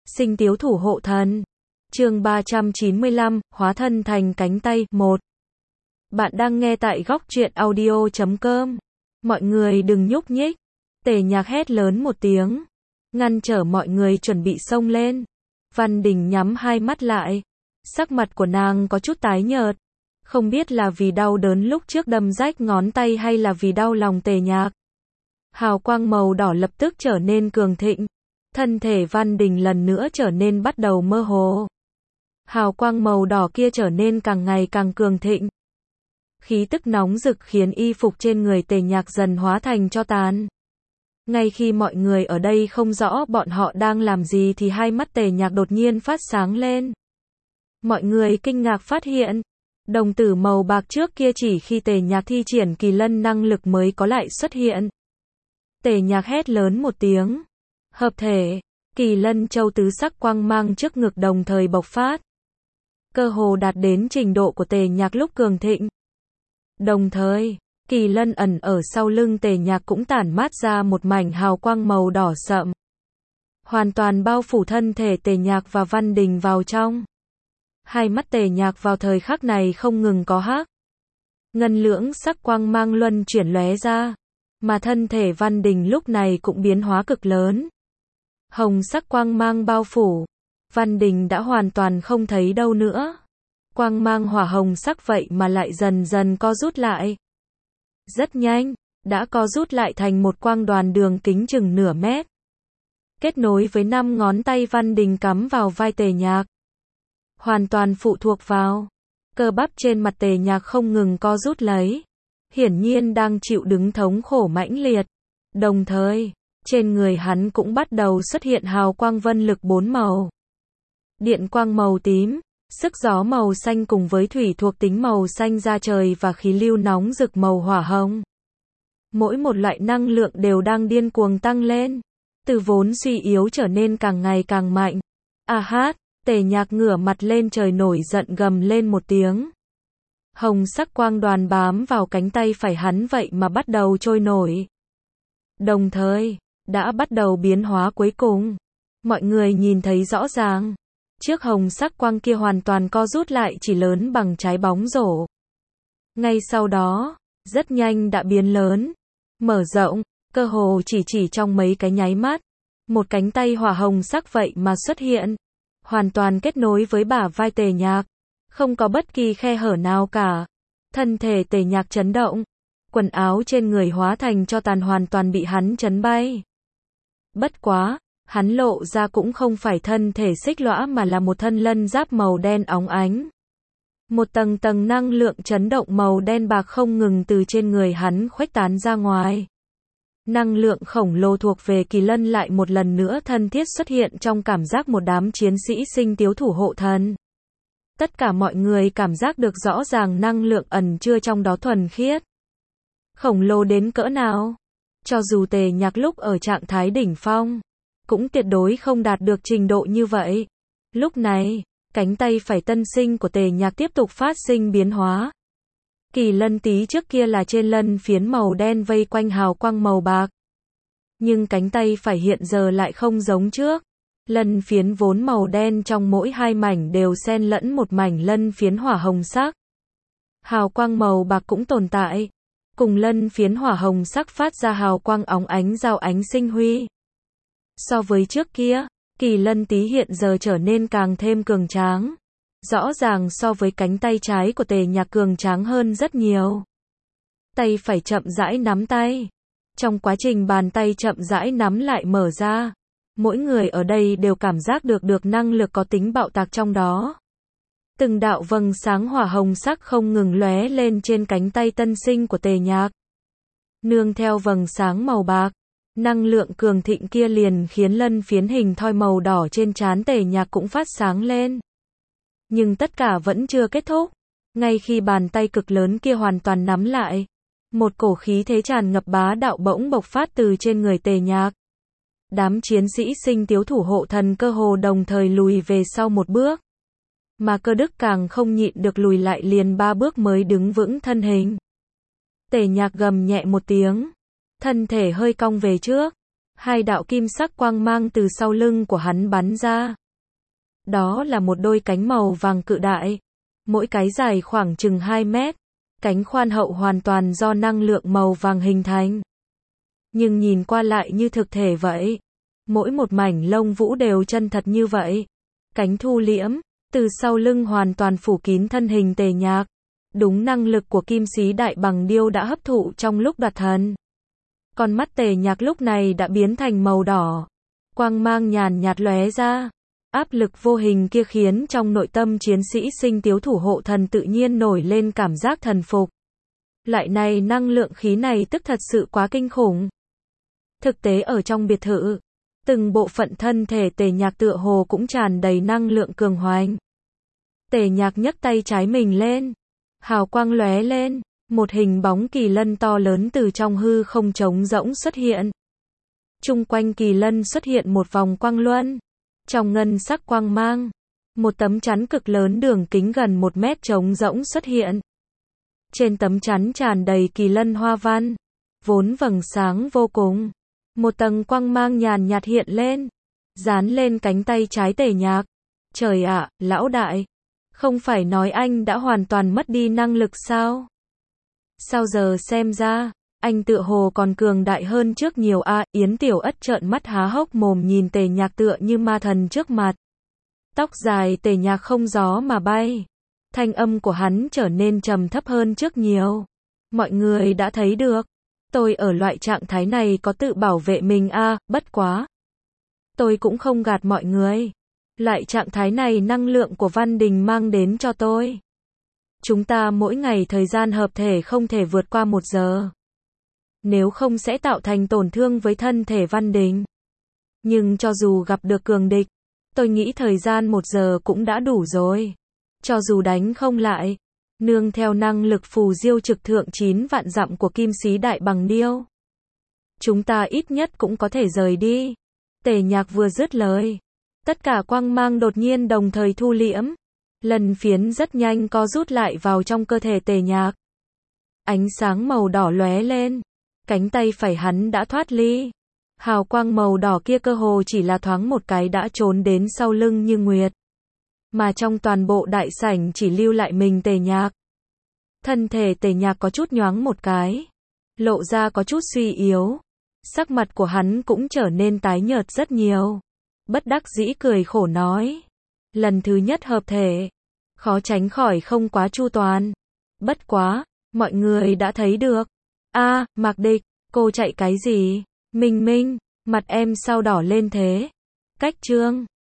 Sinh tiếu thủ hộ thần. Chương 395, hóa thân thành cánh tay. 1. Bạn đang nghe tại góc truyện audio.com. Mọi người đừng nhúc nhích. Tề Nhạc hét lớn một tiếng, ngăn trở mọi người chuẩn bị xông lên. Văn Đình nhắm hai mắt lại. Sắc mặt của nàng có chút tái nhợt. Không biết là vì đau đớn lúc trước đâm rách ngón tay hay là vì đau lòng Tề Nhạc. Hào quang màu đỏ lập tức trở nên cường thịnh. Thân thể Văn Đình lần nữa trở nên bắt đầu mơ hồ. Hào quang màu đỏ kia trở nên càng ngày càng cường thịnh. Khí tức nóng rực khiến y phục trên người Tề Nhạc dần hóa thành tro tàn. Ngay khi mọi người ở đây không rõ bọn họ đang làm gì thì hai mắt Tề Nhạc đột nhiên phát sáng lên. Mọi người kinh ngạc phát hiện, đồng tử màu bạc trước kia chỉ khi Tề Nhạc thi triển kỳ lân năng lực mới có lại xuất hiện. Tề Nhạc hét lớn một tiếng. Hợp thể, kỳ lân châu tứ sắc quang mang trước ngực đồng thời bộc phát. Cơ hồ đạt đến trình độ của Tề Nhạc lúc cường thịnh. Đồng thời, kỳ lân ẩn ở sau lưng Tề Nhạc cũng tản mát ra một mảnh hào quang màu đỏ sậm. Hoàn toàn bao phủ thân thể Tề Nhạc và Văn Đình vào trong. Hai mắt Tề Nhạc vào thời khắc này không ngừng có hắc. Ngân lưỡng sắc quang mang luân chuyển lóe ra. Mà thân thể Văn Đình lúc này cũng biến hóa cực lớn. Hồng sắc quang mang bao phủ. Văn Đình đã hoàn toàn không thấy đâu nữa. Quang mang hỏa hồng sắc vậy mà lại dần dần co rút lại. Rất nhanh, đã co rút lại thành một quang đoàn đường kính chừng nửa mét. Kết nối với 5 ngón tay Văn Đình cắm vào vai Tề Nhạc. Hoàn toàn phụ thuộc vào. Cơ bắp trên mặt Tề Nhạc không ngừng co rút lấy. Hiển nhiên đang chịu đựng thống khổ mãnh liệt. Đồng thời, trên người hắn cũng bắt đầu xuất hiện hào quang vân lực 4 màu. Điện quang màu tím, sức gió màu xanh cùng với thủy thuộc tính màu xanh da trời và khí lưu nóng rực màu hỏa hồng. Mỗi một loại năng lượng đều đang điên cuồng tăng lên. Từ vốn suy yếu trở nên càng ngày càng mạnh. À hát, Tề Nhạc ngửa mặt lên trời nổi giận gầm lên một tiếng. Hồng sắc quang đoàn bám vào cánh tay phải hắn vậy mà bắt đầu trôi nổi. Đồng thời, đã bắt đầu biến hóa cuối cùng. Mọi người nhìn thấy rõ ràng. Chiếc hồng sắc quang kia hoàn toàn co rút lại chỉ lớn bằng trái bóng rổ. Ngay sau đó, rất nhanh đã biến lớn, mở rộng, cơ hồ chỉ trong mấy cái nháy mắt. Một cánh tay hỏa hồng sắc vậy mà xuất hiện. Hoàn toàn kết nối với bả vai Tề Nhạc. Không có bất kỳ khe hở nào cả. Thân thể Tề Nhạc chấn động. Quần áo trên người hóa thành tro tàn hoàn toàn bị hắn chấn bay. Bất quá, hắn lộ ra cũng không phải thân thể xích lõa mà là một thân lân giáp màu đen óng ánh. Một tầng tầng năng lượng chấn động màu đen bạc không ngừng từ trên người hắn khuếch tán ra ngoài. Năng lượng khổng lồ thuộc về kỳ lân lại một lần nữa thân thiết xuất hiện trong cảm giác một đám chiến sĩ sinh tiếu thủ hộ thần. Tất cả mọi người cảm giác được rõ ràng năng lượng ẩn chứa trong đó thuần khiết. Khổng lồ đến cỡ nào? Cho dù Tề Nhạc lúc ở trạng thái đỉnh phong, cũng tuyệt đối không đạt được trình độ như vậy. Lúc này, cánh tay phải tân sinh của Tề Nhạc tiếp tục phát sinh biến hóa. Kỳ lân tí trước kia là trên lân phiến màu đen vây quanh hào quang màu bạc. Nhưng cánh tay phải hiện giờ lại không giống trước. Lân phiến vốn màu đen trong mỗi hai mảnh đều xen lẫn một mảnh lân phiến hỏa hồng sắc. Hào quang màu bạc cũng tồn tại. Cùng lân phiến hỏa hồng sắc phát ra hào quang óng ánh giao ánh sinh huy. So với trước kia, kỳ lân tí hiện giờ trở nên càng thêm cường tráng. Rõ ràng so với cánh tay trái của Tề Nhạc cường tráng hơn rất nhiều. Tay phải chậm rãi nắm tay. Trong quá trình bàn tay chậm rãi nắm lại mở ra, mỗi người ở đây đều cảm giác được năng lực có tính bạo tạc trong đó. Từng đạo vầng sáng hỏa hồng sắc không ngừng lóe lên trên cánh tay tân sinh của Tề Nhạc. Nương theo vầng sáng màu bạc, năng lượng cường thịnh kia liền khiến lân phiến hình thoi màu đỏ trên trán Tề Nhạc cũng phát sáng lên. Nhưng tất cả vẫn chưa kết thúc. Ngay khi bàn tay cực lớn kia hoàn toàn nắm lại, một cổ khí thế tràn ngập bá đạo bỗng bộc phát từ trên người Tề Nhạc. Đám chiến sĩ sinh tiếu thủ hộ thần cơ hồ đồng thời lùi về sau một bước. Mà Cơ Đức càng không nhịn được lùi lại liền 3 bước mới đứng vững thân hình. Tề Nhạc gầm nhẹ một tiếng, thân thể hơi cong về trước. Hai đạo kim sắc quang mang từ sau lưng của hắn bắn ra. Đó là một đôi cánh màu vàng cự đại. Mỗi cái dài khoảng chừng 2 mét. Cánh khoan hậu hoàn toàn do năng lượng màu vàng hình thành. Nhưng nhìn qua lại như thực thể vậy. Mỗi một mảnh lông vũ đều chân thật như vậy. Cánh thu liễm, từ sau lưng hoàn toàn phủ kín thân hình Tề Nhạc. Đúng năng lực của Kim Sĩ Đại Bằng Điêu đã hấp thụ trong lúc đoạt thần. Con mắt Tề Nhạc lúc này đã biến thành màu đỏ. Quang mang nhàn nhạt lóe ra. Áp lực vô hình kia khiến trong nội tâm chiến sĩ Sinh Tiếu thủ hộ thần tự nhiên nổi lên cảm giác thần phục. Lại này năng lượng khí này tức thật sự quá kinh khủng. Thực tế ở trong biệt thự, từng bộ phận thân thể Tề Nhạc tựa hồ cũng tràn đầy năng lượng cường hoành. Tề Nhạc nhấc tay trái mình lên, hào quang lóe lên, một hình bóng kỳ lân to lớn từ trong hư không trống rỗng xuất hiện. Chung quanh kỳ lân xuất hiện một vòng quang luân. Trong ngân sắc quang mang, một tấm chắn cực lớn đường kính gần 1 mét trống rỗng xuất hiện. Trên tấm chắn tràn đầy kỳ lân hoa văn, vốn vầng sáng vô cùng. Một tầng quang mang nhàn nhạt hiện lên, dán lên cánh tay trái Tề Nhạc. Trời ạ, lão đại, không phải nói anh đã hoàn toàn mất đi năng lực sao? Sao giờ xem ra, anh tựa hồ còn cường đại hơn trước nhiều a. Yến Tiểu Ất trợn mắt há hốc mồm nhìn Tề Nhạc tựa như ma thần trước mặt. Tóc dài Tề Nhạc không gió mà bay. Thanh âm của hắn trở nên trầm thấp hơn trước nhiều. Mọi người đã thấy được. Tôi ở loại trạng thái này có tự bảo vệ mình a, bất quá. Tôi cũng không gạt mọi người. Loại trạng thái này năng lượng của Văn Đình mang đến cho tôi. Chúng ta mỗi ngày thời gian hợp thể không thể vượt qua 1 giờ. Nếu không sẽ tạo thành tổn thương với thân thể Văn Đình. Nhưng cho dù gặp được cường địch, tôi nghĩ thời gian 1 giờ cũng đã đủ rồi. Cho dù đánh không lại, nương theo năng lực phù diêu trực thượng 9 vạn dặm của Kim Sĩ Đại Bằng Điêu, chúng ta ít nhất cũng có thể rời đi. Tề Nhạc vừa dứt lời, tất cả quang mang đột nhiên đồng thời thu liễm. Lần phiến rất nhanh co rút lại vào trong cơ thể Tề Nhạc. Ánh sáng màu đỏ lóe lên, cánh tay phải hắn đã thoát ly. Hào quang màu đỏ kia cơ hồ chỉ là thoáng một cái đã trốn đến sau lưng Như Nguyệt. Mà trong toàn bộ đại sảnh chỉ lưu lại mình Tề Nhạc. Thân thể Tề Nhạc có chút nhoáng một cái, lộ ra có chút suy yếu. Sắc mặt của hắn cũng trở nên tái nhợt rất nhiều. Bất đắc dĩ cười khổ nói. Lần thứ nhất hợp thể, khó tránh khỏi không quá chu toàn. Bất quá, mọi người đã thấy được. A, Mạc Địch, cô chạy cái gì? Minh Minh, mặt em sao đỏ lên thế? Cách chương